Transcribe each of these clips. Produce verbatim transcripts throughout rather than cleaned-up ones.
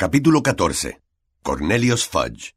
Capítulo catorce. Cornelius Fudge.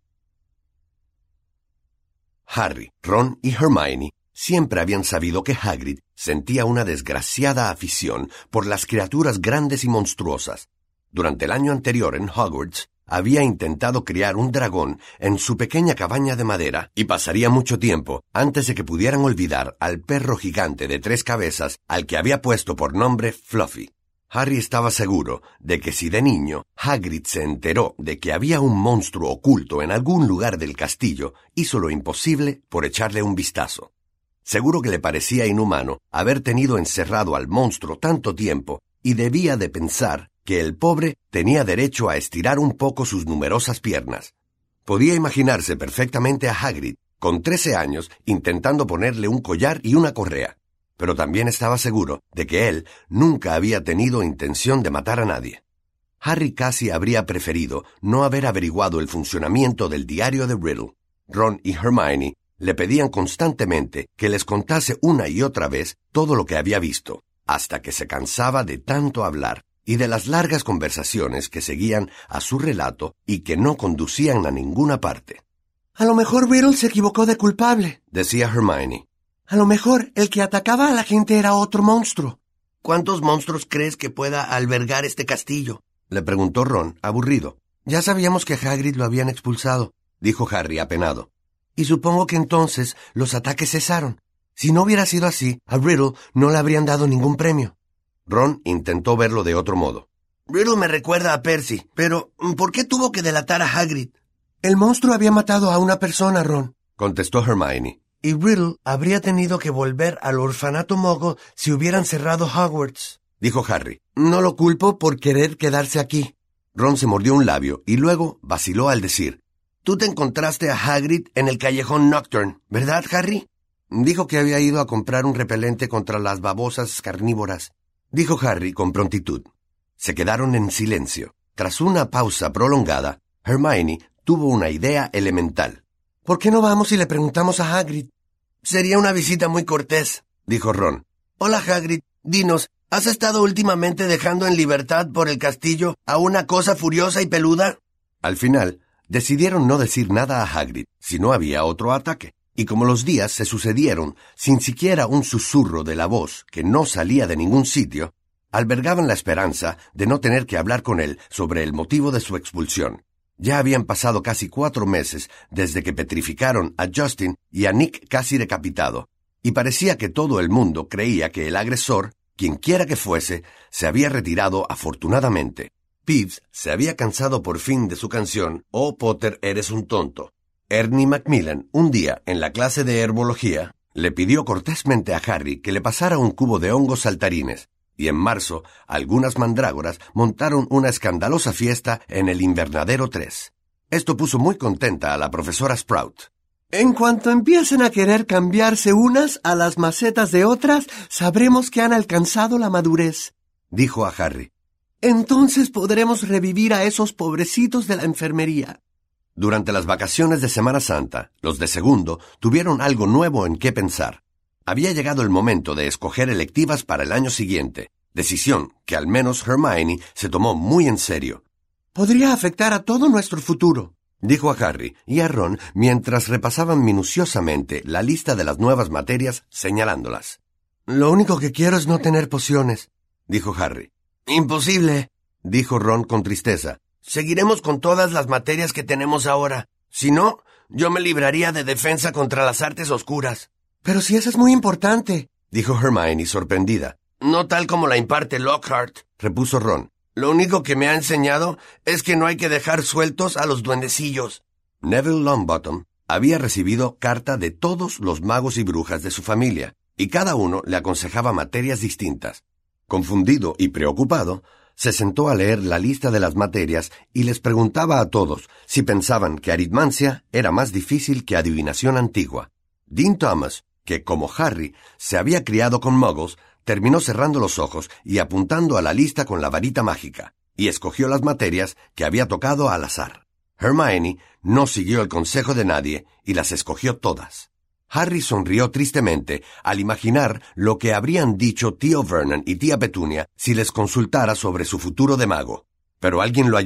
Harry, Ron y Hermione siempre habían sabido que Hagrid sentía una desgraciada afición por las criaturas grandes y monstruosas. Durante el año anterior en Hogwarts, había intentado criar un dragón en su pequeña cabaña de madera y pasaría mucho tiempo antes de que pudieran olvidar al perro gigante de tres cabezas al que había puesto por nombre Fluffy. Harry estaba seguro de que si de niño Hagrid se enteró de que había un monstruo oculto en algún lugar del castillo, hizo lo imposible por echarle un vistazo. Seguro que le parecía inhumano haber tenido encerrado al monstruo tanto tiempo y debía de pensar que el pobre tenía derecho a estirar un poco sus numerosas piernas. Podía imaginarse perfectamente a Hagrid, con trece años, intentando ponerle un collar y una correa. Pero también estaba seguro de que él nunca había tenido intención de matar a nadie. Harry casi habría preferido no haber averiguado el funcionamiento del diario de Riddle. Ron y Hermione le pedían constantemente que les contase una y otra vez todo lo que había visto, hasta que se cansaba de tanto hablar y de las largas conversaciones que seguían a su relato y que no conducían a ninguna parte. «A lo mejor Riddle se equivocó de culpable», decía Hermione. «A lo mejor el que atacaba a la gente era otro monstruo». «¿Cuántos monstruos crees que pueda albergar este castillo?», le preguntó Ron, aburrido. «Ya sabíamos que a Hagrid lo habían expulsado», dijo Harry, apenado. «Y supongo que entonces los ataques cesaron. Si no hubiera sido así, a Riddle no le habrían dado ningún premio». Ron intentó verlo de otro modo. «Riddle me recuerda a Percy, pero ¿por qué tuvo que delatar a Hagrid?» «El monstruo había matado a una persona, Ron», contestó Hermione. «Y Riddle habría tenido que volver al orfanato Muggle si hubieran cerrado Hogwarts», dijo Harry. «No lo culpo por querer quedarse aquí». Ron se mordió un labio y luego vaciló al decir: «Tú te encontraste a Hagrid en el callejón Nocturne, ¿verdad, Harry?» «Dijo que había ido a comprar un repelente contra las babosas carnívoras», dijo Harry con prontitud. Se quedaron en silencio. Tras una pausa prolongada, Hermione tuvo una idea elemental. «¿Por qué no vamos y le preguntamos a Hagrid?» «Sería una visita muy cortés», dijo Ron. «Hola, Hagrid. Dinos, ¿has estado últimamente dejando en libertad por el castillo a una cosa furiosa y peluda?» Al final, decidieron no decir nada a Hagrid si no había otro ataque. Y como los días se sucedieron sin siquiera un susurro de la voz que no salía de ningún sitio, albergaban la esperanza de no tener que hablar con él sobre el motivo de su expulsión. Ya habían pasado casi cuatro meses desde que petrificaron a Justin y a Nick casi decapitado, y parecía que todo el mundo creía que el agresor, quienquiera que fuese, se había retirado afortunadamente. Peeves se había cansado por fin de su canción «Oh, Potter, eres un tonto». Ernie Macmillan, un día en la clase de herbología, le pidió cortésmente a Harry que le pasara un cubo de hongos saltarines, y en marzo algunas mandrágoras montaron una escandalosa fiesta en el Invernadero tres. Esto puso muy contenta a la profesora Sprout. «En cuanto empiecen a querer cambiarse unas a las macetas de otras, sabremos que han alcanzado la madurez», dijo a Harry. «Entonces podremos revivir a esos pobrecitos de la enfermería». Durante las vacaciones de Semana Santa, los de segundo tuvieron algo nuevo en qué pensar. Había llegado el momento de escoger electivas para el año siguiente, decisión que al menos Hermione se tomó muy en serio. «Podría afectar a todo nuestro futuro», dijo a Harry y a Ron mientras repasaban minuciosamente la lista de las nuevas materias, señalándolas. «Lo único que quiero es no tener pociones», dijo Harry. «Imposible», dijo Ron con tristeza. «Seguiremos con todas las materias que tenemos ahora. Si no, yo me libraría de defensa contra las artes oscuras». «Pero si eso es muy importante», dijo Hermione sorprendida. «No tal como la imparte Lockhart», repuso Ron. «Lo único que me ha enseñado es que no hay que dejar sueltos a los duendecillos». Neville Longbottom había recibido carta de todos los magos y brujas de su familia, y cada uno le aconsejaba materias distintas. Confundido y preocupado, se sentó a leer la lista de las materias y les preguntaba a todos si pensaban que aritmancia era más difícil que adivinación antigua. Dean Thomas, que como Harry se había criado con muggles, terminó cerrando los ojos y apuntando a la lista con la varita mágica, y escogió las materias que había tocado al azar. Hermione no siguió el consejo de nadie y las escogió todas. Harry sonrió tristemente al imaginar lo que habrían dicho tío Vernon y tía Petunia si les consultara sobre su futuro de mago. Pero alguien lo ayudó,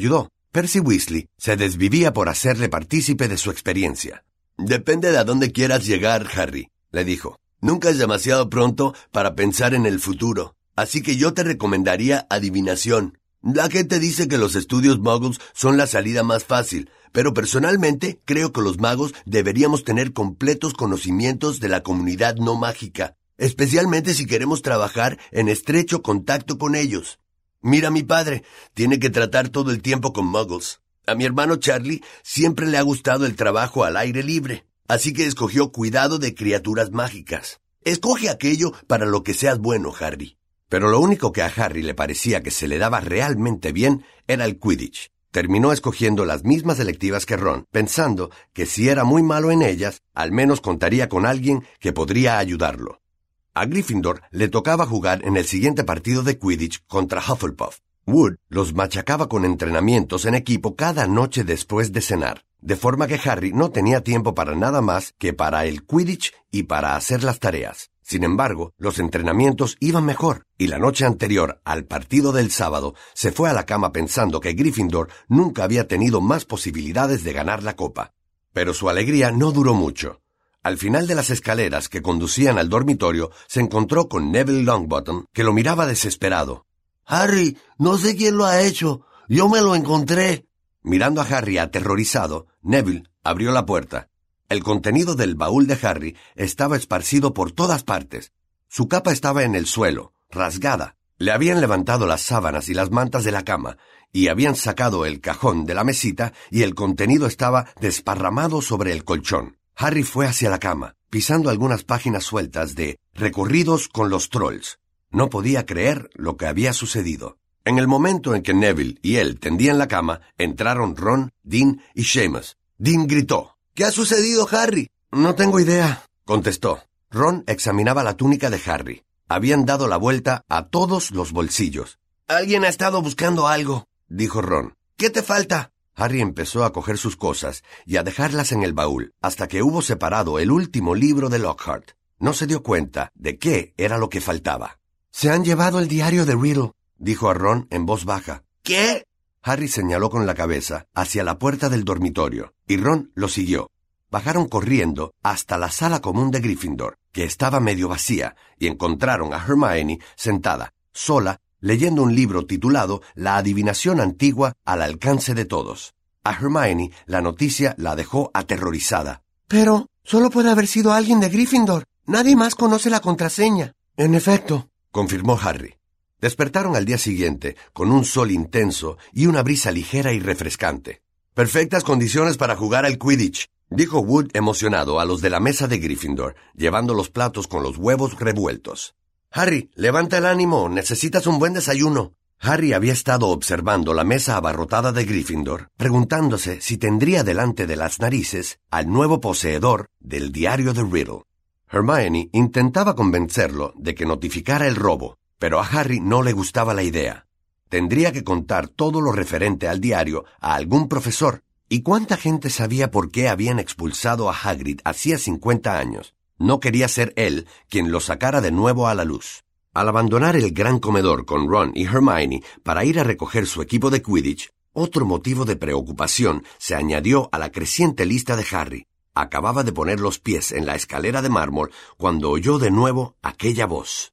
Percy Weasley se desvivía por hacerle partícipe de su experiencia. «Depende de a dónde quieras llegar, Harry», le dijo. «Nunca es demasiado pronto para pensar en el futuro, así que yo te recomendaría adivinación. La gente dice que los estudios muggles son la salida más fácil, pero personalmente creo que los magos deberíamos tener completos conocimientos de la comunidad no mágica, especialmente si queremos trabajar en estrecho contacto con ellos. Mira a mi padre, tiene que tratar todo el tiempo con muggles. A mi hermano Charlie siempre le ha gustado el trabajo al aire libre, así que escogió cuidado de criaturas mágicas. Escoge aquello para lo que seas bueno, Harry». Pero lo único que a Harry le parecía que se le daba realmente bien era el Quidditch. Terminó escogiendo las mismas electivas que Ron, pensando que si era muy malo en ellas, al menos contaría con alguien que podría ayudarlo. A Gryffindor le tocaba jugar en el siguiente partido de Quidditch contra Hufflepuff. Wood los machacaba con entrenamientos en equipo cada noche después de cenar, de forma que Harry no tenía tiempo para nada más que para el Quidditch y para hacer las tareas. Sin embargo, los entrenamientos iban mejor, y la noche anterior al partido del sábado se fue a la cama pensando que Gryffindor nunca había tenido más posibilidades de ganar la copa. Pero su alegría no duró mucho. Al final de las escaleras que conducían al dormitorio, se encontró con Neville Longbottom, que lo miraba desesperado. «Harry, no sé quién lo ha hecho. Yo me lo encontré». Mirando a Harry aterrorizado, Neville abrió la puerta. El contenido del baúl de Harry estaba esparcido por todas partes. Su capa estaba en el suelo, rasgada. Le habían levantado las sábanas y las mantas de la cama, y habían sacado el cajón de la mesita y el contenido estaba desparramado sobre el colchón. Harry fue hacia la cama, pisando algunas páginas sueltas de Recorridos con los Trolls. No podía creer lo que había sucedido. En el momento en que Neville y él tendían la cama, entraron Ron, Dean y Seamus. Dean gritó. «¿Qué ha sucedido, Harry?» «No tengo idea», contestó. Ron examinaba la túnica de Harry. Habían dado la vuelta a todos los bolsillos. «Alguien ha estado buscando algo», dijo Ron. «¿Qué te falta?» Harry empezó a coger sus cosas y a dejarlas en el baúl hasta que hubo separado el último libro de Lockhart. No se dio cuenta de qué era lo que faltaba. «Se han llevado el diario de Riddle», dijo a Ron en voz baja. «¿Qué?» Harry señaló con la cabeza hacia la puerta del dormitorio, y Ron lo siguió. Bajaron corriendo hasta la sala común de Gryffindor, que estaba medio vacía, y encontraron a Hermione sentada, sola, leyendo un libro titulado La adivinación antigua al alcance de todos. A Hermione la noticia la dejó aterrorizada. «Pero solo puede haber sido alguien de Gryffindor. Nadie más conoce la contraseña». «En efecto», confirmó Harry. Despertaron al día siguiente con un sol intenso y una brisa ligera y refrescante. «Perfectas condiciones para jugar al Quidditch», dijo Wood emocionado a los de la mesa de Gryffindor, llevando los platos con los huevos revueltos. «Harry, levanta el ánimo, necesitas un buen desayuno». Harry había estado observando la mesa abarrotada de Gryffindor, preguntándose si tendría delante de las narices al nuevo poseedor del diario de Riddle. Hermione intentaba convencerlo de que notificara el robo, pero a Harry no le gustaba la idea. Tendría que contar todo lo referente al diario a algún profesor. ¿Y cuánta gente sabía por qué habían expulsado a Hagrid hacía cincuenta años? No quería ser él quien lo sacara de nuevo a la luz. Al abandonar el gran comedor con Ron y Hermione para ir a recoger su equipo de Quidditch, otro motivo de preocupación se añadió a la creciente lista de Harry. Acababa de poner los pies en la escalera de mármol cuando oyó de nuevo aquella voz.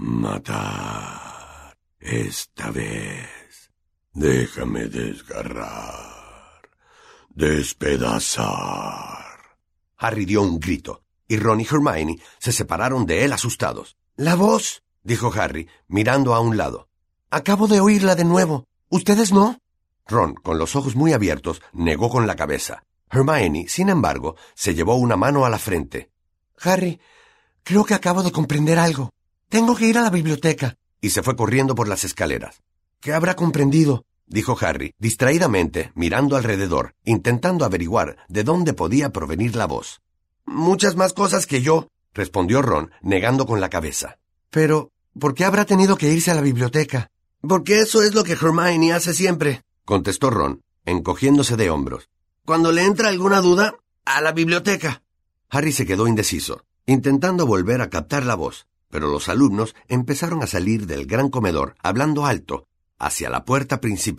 «Matar. Esta vez. Déjame desgarrar. Despedazar». Harry dio un grito, y Ron y Hermione se separaron de él asustados. «La voz», dijo Harry, mirando a un lado. «Acabo de oírla de nuevo. ¿Ustedes no?» Ron, con los ojos muy abiertos, negó con la cabeza. Hermione, sin embargo, se llevó una mano a la frente. «Harry, creo que acabo de comprender algo. Tengo que ir a la biblioteca». Y se fue corriendo por las escaleras. «¿Qué habrá comprendido?», dijo Harry, distraídamente, mirando alrededor, intentando averiguar de dónde podía provenir la voz. «Muchas más cosas que yo», respondió Ron, negando con la cabeza. «Pero, ¿por qué habrá tenido que irse a la biblioteca?» «Porque eso es lo que Hermione hace siempre», contestó Ron, encogiéndose de hombros. «Cuando le entra alguna duda, a la biblioteca». Harry se quedó indeciso, intentando volver a captar la voz, pero los alumnos empezaron a salir del gran comedor, hablando alto, hacia la puerta principal.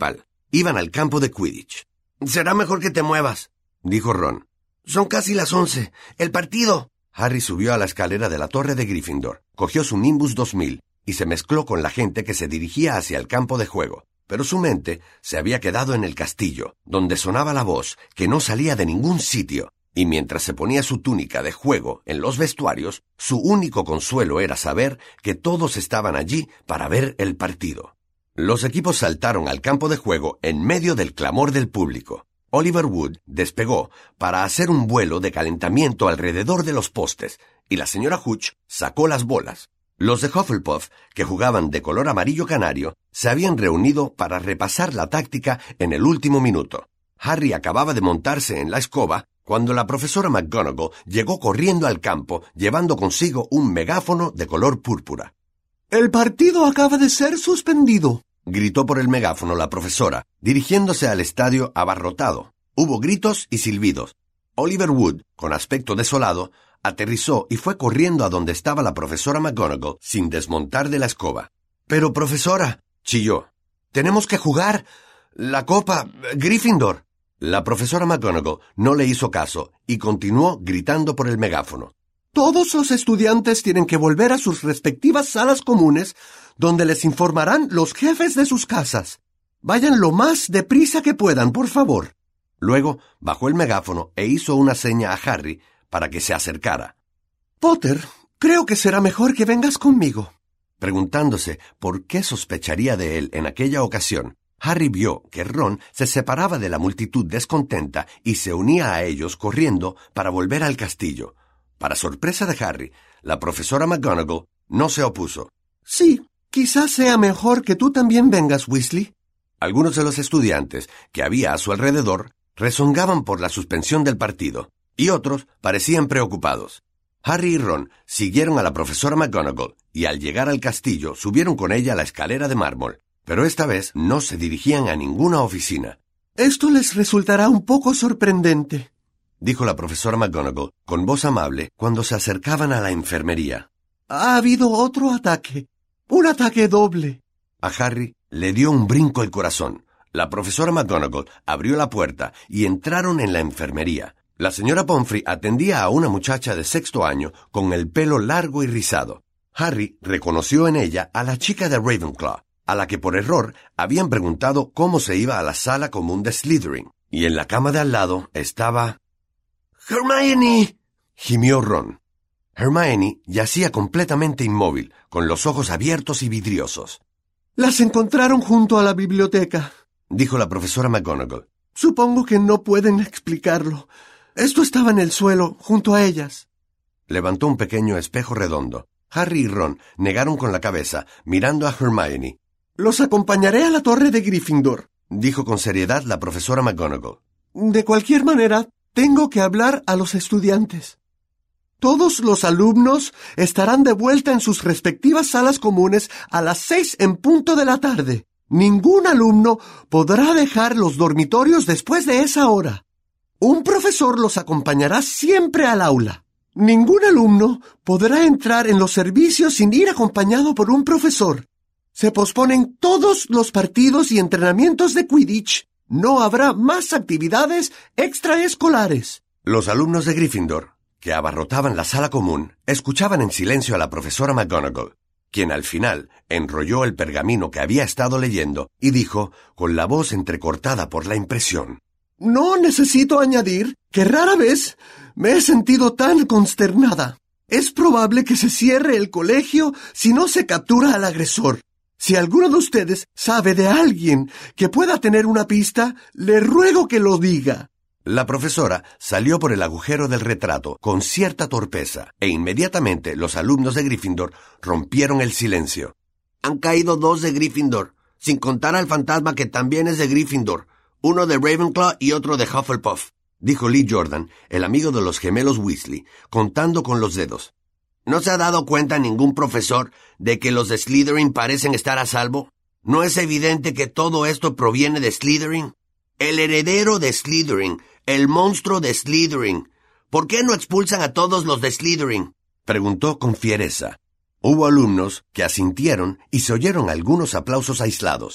Iban al campo de Quidditch. «Será mejor que te muevas», dijo Ron. «Son casi las once. ¡El partido!» Harry subió a la escalera de la torre de Gryffindor, cogió su Nimbus dos mil y se mezcló con la gente que se dirigía hacia el campo de juego. Pero su mente se había quedado en el castillo, donde sonaba la voz que no salía de ningún sitio, y mientras se ponía su túnica de juego en los vestuarios, su único consuelo era saber que todos estaban allí para ver el partido. Los equipos saltaron al campo de juego en medio del clamor del público. Oliver Wood despegó para hacer un vuelo de calentamiento alrededor de los postes, y la señora Hooch sacó las bolas. Los de Hufflepuff, que jugaban de color amarillo canario, se habían reunido para repasar la táctica en el último minuto. Harry acababa de montarse en la escoba cuando la profesora McGonagall llegó corriendo al campo llevando consigo un megáfono de color púrpura. «El partido acaba de ser suspendido», gritó por el megáfono la profesora, dirigiéndose al estadio abarrotado. Hubo gritos y silbidos. Oliver Wood, con aspecto desolado, aterrizó y fue corriendo a donde estaba la profesora McGonagall sin desmontar de la escoba. «Pero, profesora», chilló, «tenemos que jugar la Copa Gryffindor». La profesora McGonagall no le hizo caso y continuó gritando por el megáfono. «Todos los estudiantes tienen que volver a sus respectivas salas comunes, donde les informarán los jefes de sus casas. Vayan lo más deprisa que puedan, por favor». Luego bajó el megáfono e hizo una seña a Harry para que se acercara. «Potter, creo que será mejor que vengas conmigo». Preguntándose por qué sospecharía de él en aquella ocasión, Harry vio que Ron se separaba de la multitud descontenta y se unía a ellos corriendo para volver al castillo. Para sorpresa de Harry, la profesora McGonagall no se opuso. «Sí, quizás sea mejor que tú también vengas, Weasley». Algunos de los estudiantes que había a su alrededor rezongaban por la suspensión del partido, y otros parecían preocupados. Harry y Ron siguieron a la profesora McGonagall y al llegar al castillo subieron con ella la escalera de mármol, pero esta vez no se dirigían a ninguna oficina. «Esto les resultará un poco sorprendente», dijo la profesora McGonagall con voz amable cuando se acercaban a la enfermería. «Ha habido otro ataque, un ataque doble». A Harry le dio un brinco el corazón. La profesora McGonagall abrió la puerta y entraron en la enfermería. La señora Pomfrey atendía a una muchacha de sexto año con el pelo largo y rizado. Harry reconoció en ella a la chica de Ravenclaw, a la que por error habían preguntado cómo se iba a la sala común de Slytherin. Y en la cama de al lado estaba... «¡Hermione!», gimió Ron. Hermione yacía completamente inmóvil, con los ojos abiertos y vidriosos. «Las encontraron junto a la biblioteca», dijo la profesora McGonagall. «Supongo que no pueden explicarlo. Esto estaba en el suelo, junto a ellas». Levantó un pequeño espejo redondo. Harry y Ron negaron con la cabeza, mirando a Hermione. «Los acompañaré a la torre de Gryffindor», dijo con seriedad la profesora McGonagall. «De cualquier manera, tengo que hablar a los estudiantes. Todos los alumnos estarán de vuelta en sus respectivas salas comunes a las seis en punto de la tarde. Ningún alumno podrá dejar los dormitorios después de esa hora. Un profesor los acompañará siempre al aula. Ningún alumno podrá entrar en los servicios sin ir acompañado por un profesor. Se posponen todos los partidos y entrenamientos de Quidditch. No habrá más actividades extraescolares». Los alumnos de Gryffindor, que abarrotaban la sala común, escuchaban en silencio a la profesora McGonagall, quien al final enrolló el pergamino que había estado leyendo y dijo, con la voz entrecortada por la impresión: «No necesito añadir que rara vez me he sentido tan consternada. Es probable que se cierre el colegio si no se captura al agresor. Si alguno de ustedes sabe de alguien que pueda tener una pista, le ruego que lo diga». La profesora salió por el agujero del retrato con cierta torpeza, e inmediatamente los alumnos de Gryffindor rompieron el silencio. «Han caído dos de Gryffindor, sin contar al fantasma que también es de Gryffindor, uno de Ravenclaw y otro de Hufflepuff», dijo Lee Jordan, el amigo de los gemelos Weasley, contando con los dedos. ¿No se ha dado cuenta ningún profesor de que los de Slytherin parecen estar a salvo? ¿No es evidente que todo esto proviene de Slytherin? El heredero de Slytherin, el monstruo de Slytherin. ¿Por qué no expulsan a todos los de Slytherin?», preguntó con fiereza. Hubo alumnos que asintieron y se oyeron algunos aplausos aislados.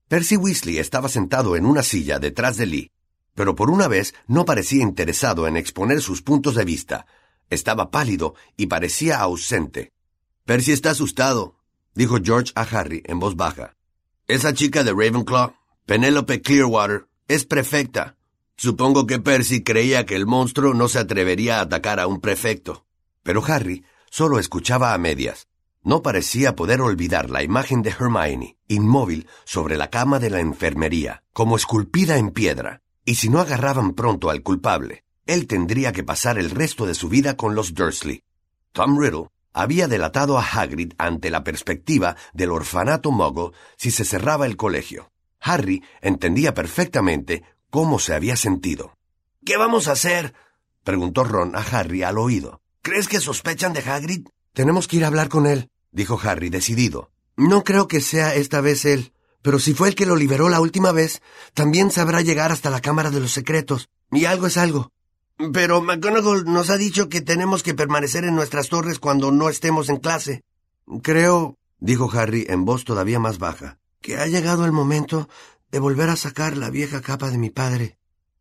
Percy Weasley estaba sentado en una silla detrás de Lee, pero por una vez no parecía interesado en exponer sus puntos de vista. Estaba pálido y parecía ausente. Percy está asustado, dijo George a Harry en voz baja. Esa chica de Ravenclaw, Penélope Clearwater, es prefecta. Supongo que Percy creía que el monstruo no se atrevería a atacar a un prefecto. Pero Harry solo escuchaba a medias. No parecía poder olvidar la imagen de Hermione, inmóvil sobre la cama de la enfermería, como esculpida en piedra. Y si no agarraban pronto al culpable, él tendría que pasar el resto de su vida con los Dursley. Tom Riddle había delatado a Hagrid ante la perspectiva del orfanato Muggle si se cerraba el colegio. Harry entendía perfectamente cómo se había sentido. ¿Qué vamos a hacer?, preguntó Ron a Harry al oído. ¿Crees que sospechan de Hagrid? Tenemos que ir a hablar con él, dijo Harry decidido. No creo que sea esta vez él, pero si fue el que lo liberó la última vez, también sabrá llegar hasta la Cámara de los Secretos. Y algo es algo. Pero McGonagall nos ha dicho que tenemos que permanecer en nuestras torres cuando no estemos en clase. Creo, dijo Harry en voz todavía más baja, que ha llegado el momento de volver a sacar la vieja capa de mi padre.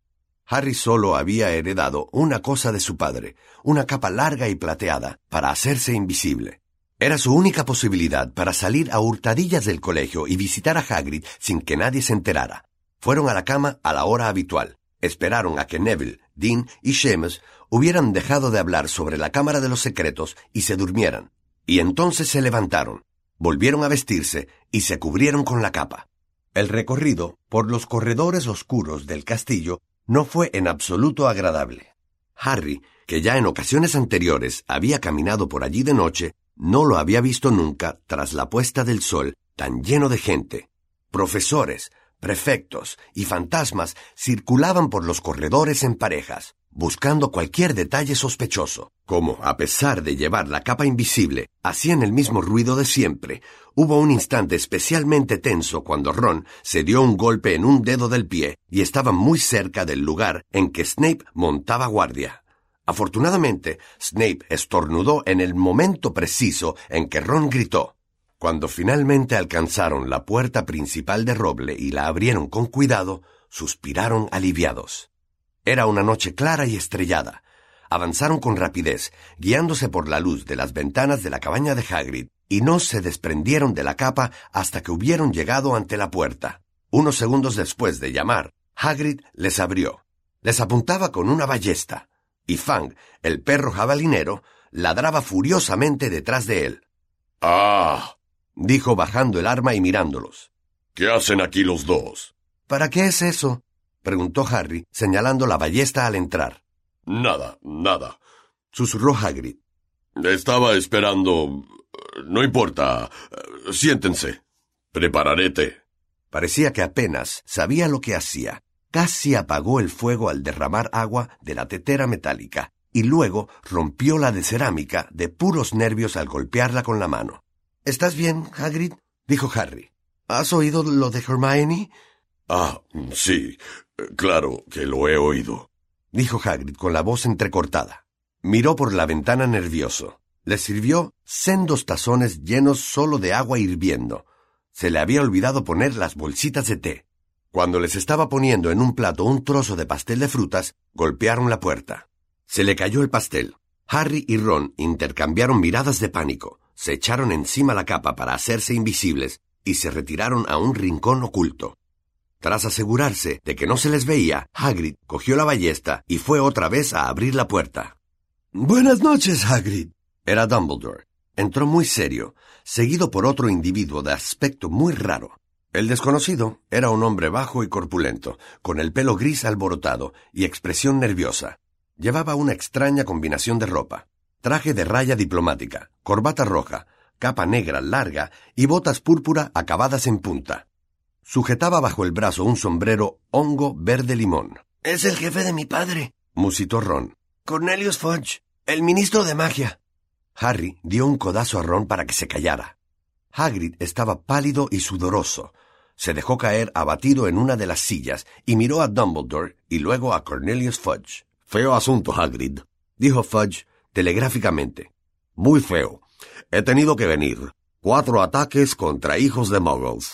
Harry solo había heredado una cosa de su padre, una capa larga y plateada, para hacerse invisible. Era su única posibilidad para salir a hurtadillas del colegio y visitar a Hagrid sin que nadie se enterara. Fueron a la cama a la hora habitual. Esperaron a que Neville, Dean y Seamus hubieran dejado de hablar sobre la Cámara de los Secretos y se durmieran. Y entonces se levantaron, volvieron a vestirse y se cubrieron con la capa. El recorrido por los corredores oscuros del castillo no fue en absoluto agradable. Harry, que ya en ocasiones anteriores había caminado por allí de noche, no lo había visto nunca tras la puesta del sol tan lleno de gente. Profesores, prefectos y fantasmas circulaban por los corredores en parejas, buscando cualquier detalle sospechoso. Como, a pesar de llevar la capa invisible, hacían el mismo ruido de siempre, hubo un instante especialmente tenso cuando Ron se dio un golpe en un dedo del pie y estaba muy cerca del lugar en que Snape montaba guardia. Afortunadamente, Snape estornudó en el momento preciso en que Ron gritó. Cuando finalmente alcanzaron la puerta principal de roble y la abrieron con cuidado, suspiraron aliviados. Era una noche clara y estrellada. Avanzaron con rapidez, guiándose por la luz de las ventanas de la cabaña de Hagrid, y no se desprendieron de la capa hasta que hubieron llegado ante la puerta. Unos segundos después de llamar, Hagrid les abrió. Les apuntaba con una ballesta, y Fang, el perro jabalinero, ladraba furiosamente detrás de él. «¡Ah!», dijo bajando el arma y mirándolos. «¿Qué hacen aquí los dos?». «¿Para qué es eso?», preguntó Harry, señalando la ballesta al entrar. «Nada, nada», susurró Hagrid. «Estaba esperando... No importa. Siéntense. Prepararé té». Parecía que apenas sabía lo que hacía. Casi apagó el fuego al derramar agua de la tetera metálica, y luego rompió la de cerámica de puros nervios al golpearla con la mano. «¿Estás bien, Hagrid?», dijo Harry. «¿Has oído lo de Hermione?». «Ah, sí, claro que lo he oído», dijo Hagrid con la voz entrecortada. Miró por la ventana nervioso. Le sirvió sendos tazones llenos solo de agua hirviendo. Se le había olvidado poner las bolsitas de té. Cuando les estaba poniendo en un plato un trozo de pastel de frutas, golpearon la puerta. Se le cayó el pastel. Harry y Ron intercambiaron miradas de pánico, se echaron encima la capa para hacerse invisibles y se retiraron a un rincón oculto. Tras asegurarse de que no se les veía, Hagrid cogió la ballesta y fue otra vez a abrir la puerta. «Buenas noches, Hagrid». Era Dumbledore. Entró muy serio, seguido por otro individuo de aspecto muy raro. El desconocido era un hombre bajo y corpulento, con el pelo gris alborotado y expresión nerviosa. Llevaba una extraña combinación de ropa: traje de raya diplomática, corbata roja, capa negra larga y botas púrpura acabadas en punta. Sujetaba bajo el brazo un sombrero hongo verde limón. «Es el jefe de mi padre», musitó Ron. «Cornelius Fudge, el ministro de magia». Harry dio un codazo a Ron para que se callara. Hagrid estaba pálido y sudoroso. Se dejó caer abatido en una de las sillas y miró a Dumbledore y luego a Cornelius Fudge. «Feo asunto, Hagrid», dijo Fudge telegráficamente. «Muy feo. He tenido que venir. Cuatro ataques contra hijos de muggles.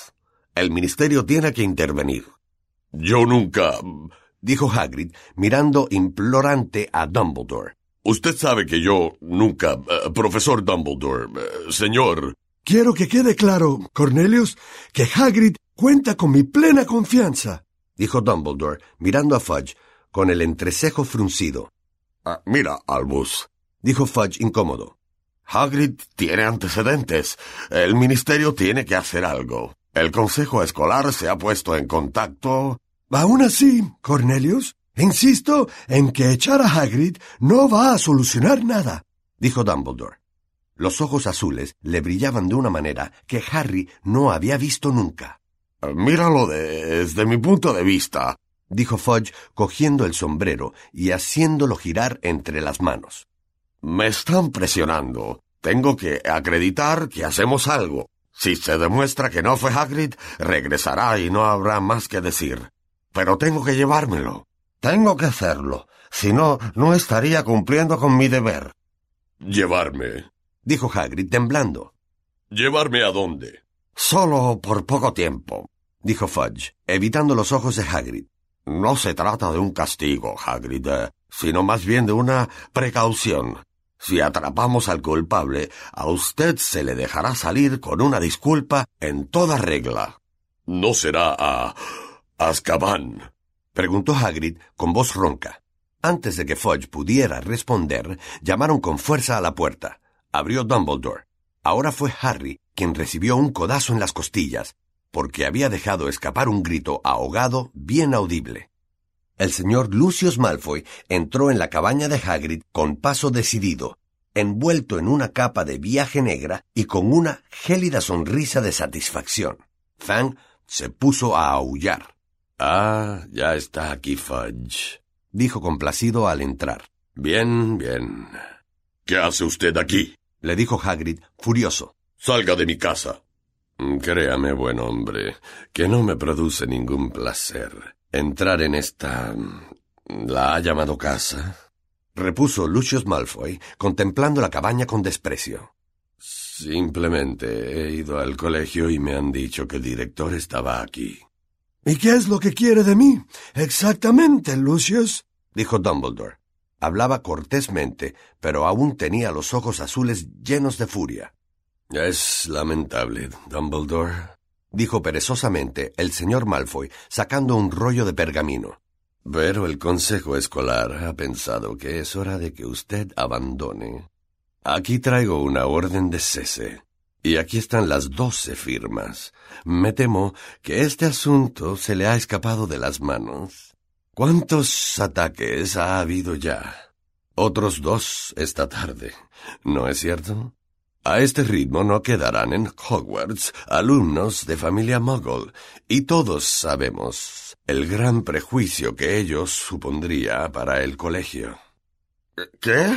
El ministerio tiene que intervenir. Yo nunca... dijo Hagrid, mirando implorante a Dumbledore. Usted sabe que yo nunca... Uh, profesor Dumbledore, uh, señor... Quiero que quede claro, Cornelius, que Hagrid cuenta con mi plena confianza, dijo Dumbledore, mirando a Fudge, con el entrecejo fruncido. Uh, mira, Albus, dijo Fudge incómodo. Hagrid tiene antecedentes. El ministerio tiene que hacer algo. El consejo escolar se ha puesto en contacto... Aún así, Cornelius, insisto en que echar a Hagrid no va a solucionar nada, dijo Dumbledore. Los ojos azules le brillaban de una manera que Harry no había visto nunca. Míralo desde mi punto de vista, dijo Fudge, cogiendo el sombrero y haciéndolo girar entre las manos. Me están presionando. Tengo que acreditar que hacemos algo. Si se demuestra que no fue Hagrid, regresará y no habrá más que decir. Pero tengo que llevármelo. Tengo que hacerlo. Si no, no estaría cumpliendo con mi deber. Llevarme, dijo Hagrid temblando. ¿Llevarme a dónde? Solo por poco tiempo, dijo Fudge, evitando los ojos de Hagrid. No se trata de un castigo, Hagrid, eh, sino más bien de una precaución. Si atrapamos al culpable, a usted se le dejará salir con una disculpa en toda regla. ¿No será a Azkaban?, preguntó Hagrid con voz ronca. Antes de que Fudge pudiera responder, llamaron con fuerza a la puerta. Abrió Dumbledore. Ahora fue Harry quien recibió un codazo en las costillas, porque había dejado escapar un grito ahogado bien audible. El señor Lucius Malfoy entró en la cabaña de Hagrid con paso decidido, envuelto en una capa de viaje negra y con una gélida sonrisa de satisfacción. Fang se puso a aullar. «Ah, ya está aquí Fudge», dijo complacido al entrar. «Bien, bien». «¿Qué hace usted aquí?», le dijo Hagrid, furioso. «Salga de mi casa». «Créame, buen hombre, que no me produce ningún placer entrar en esta... ¿la ha llamado casa?», repuso Lucius Malfoy, contemplando la cabaña con desprecio. «Simplemente he ido al colegio y me han dicho que el director estaba aquí». ¿Y qué es lo que quiere de mí? Exactamente, Lucius, dijo Dumbledore. Hablaba cortésmente, pero aún tenía los ojos azules llenos de furia. «Es lamentable, Dumbledore», dijo perezosamente el señor Malfoy, sacando un rollo de pergamino. «Pero el consejo escolar ha pensado que es hora de que usted abandone. Aquí traigo una orden de cese, y aquí están las doce firmas. Me temo que este asunto se le ha escapado de las manos. ¿Cuántos ataques ha habido ya? Otros dos esta tarde, ¿no es cierto? A este ritmo no quedarán en Hogwarts alumnos de familia Muggle, y todos sabemos el gran prejuicio que ello supondría para el colegio». ¿Qué?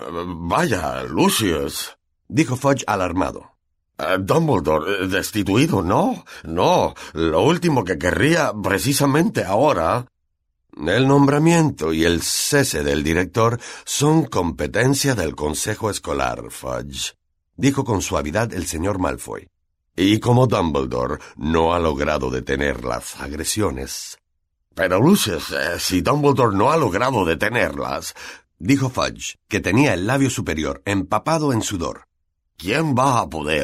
Vaya, Lucius, dijo Fudge alarmado. Uh, Dumbledore, destituido, no, no, lo último que querría precisamente ahora... El nombramiento y el cese del director son competencia del consejo escolar, Fudge, dijo con suavidad el señor Malfoy. Y como Dumbledore no ha logrado detener las agresiones... Pero Lucius, eh, si Dumbledore no ha logrado detenerlas... dijo Fudge, que tenía el labio superior empapado en sudor. ¿Quién va a poder?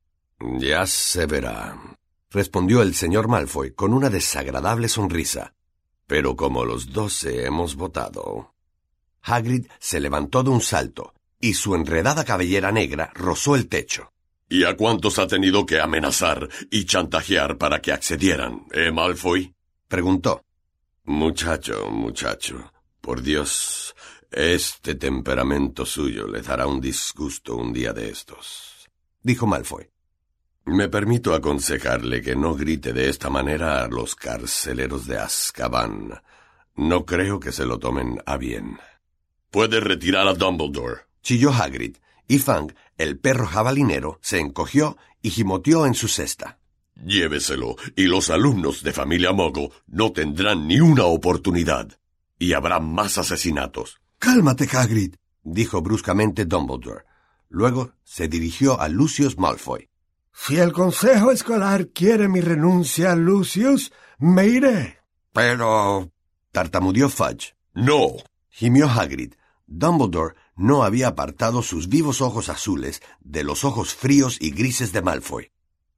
Ya se verá, respondió el señor Malfoy con una desagradable sonrisa. Pero como los doce hemos votado... Hagrid se levantó de un salto, y su enredada cabellera negra rozó el techo. ¿Y a cuántos ha tenido que amenazar y chantajear para que accedieran, eh, Malfoy?, preguntó. Muchacho, muchacho, por Dios, este temperamento suyo le dará un disgusto un día de estos, dijo Malfoy. Me permito aconsejarle que no grite de esta manera a los carceleros de Azkaban. No creo que se lo tomen a bien. Puede retirar a Dumbledore, chilló Hagrid, y Fang, el perro jabalinero, se encogió y gimoteó en su cesta. Lléveselo, y los alumnos de familia Muggle no tendrán ni una oportunidad. Y habrá más asesinatos. Cálmate, Hagrid, dijo bruscamente Dumbledore. Luego se dirigió a Lucius Malfoy. Si el consejo escolar quiere mi renuncia, Lucius, me iré. Pero... tartamudeó Fudge. No. Gimió Hagrid. Dumbledore no había apartado sus vivos ojos azules de los ojos fríos y grises de Malfoy.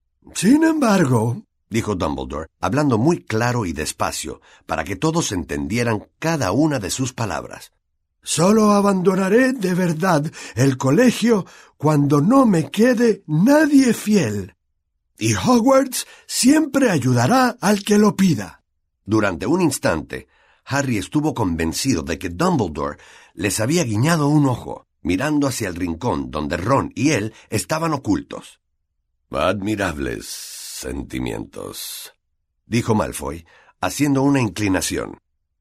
Sin embargo, dijo Dumbledore, hablando muy claro y despacio, para que todos entendieran cada una de sus palabras. Solo abandonaré de verdad el colegio cuando no me quede nadie fiel. Y Hogwarts siempre ayudará al que lo pida. Durante un instante, Harry estuvo convencido de que Dumbledore les había guiñado un ojo, mirando hacia el rincón donde Ron y él estaban ocultos. Admirables sentimientos, dijo Malfoy, haciendo una inclinación.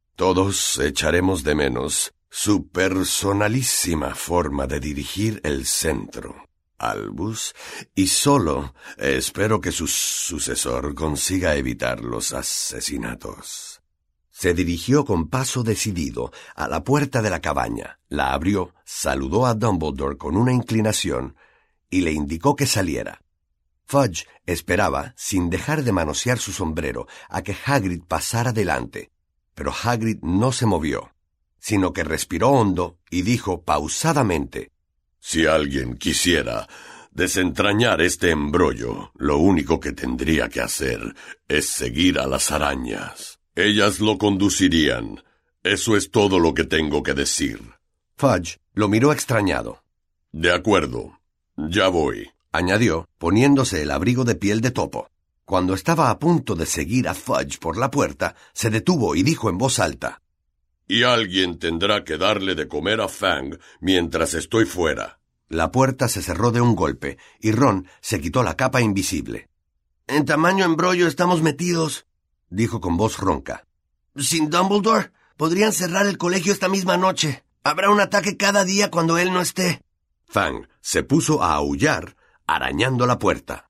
Todos echaremos de menos su personalísima forma de dirigir el centro, Albus, y solo espero que su sucesor consiga evitar los asesinatos. Se dirigió con paso decidido a la puerta de la cabaña, la abrió, saludó a Dumbledore con una inclinación y le indicó que saliera. Fudge esperaba, sin dejar de manosear su sombrero, a que Hagrid pasara delante, pero Hagrid no se movió, sino que respiró hondo y dijo pausadamente: Si alguien quisiera desentrañar este embrollo, lo único que tendría que hacer es seguir a las arañas. Ellas lo conducirían. Eso es todo lo que tengo que decir. Fudge lo miró extrañado. De acuerdo. Ya voy, añadió, poniéndose el abrigo de piel de topo. Cuando estaba a punto de seguir a Fudge por la puerta, se detuvo y dijo en voz alta: Y alguien tendrá que darle de comer a Fang mientras estoy fuera. La puerta se cerró de un golpe y Ron se quitó la capa invisible. En tamaño embrollo estamos metidos, dijo con voz ronca. Sin Dumbledore, podrían cerrar el colegio esta misma noche. Habrá un ataque cada día cuando él no esté. Fang se puso a aullar, arañando la puerta.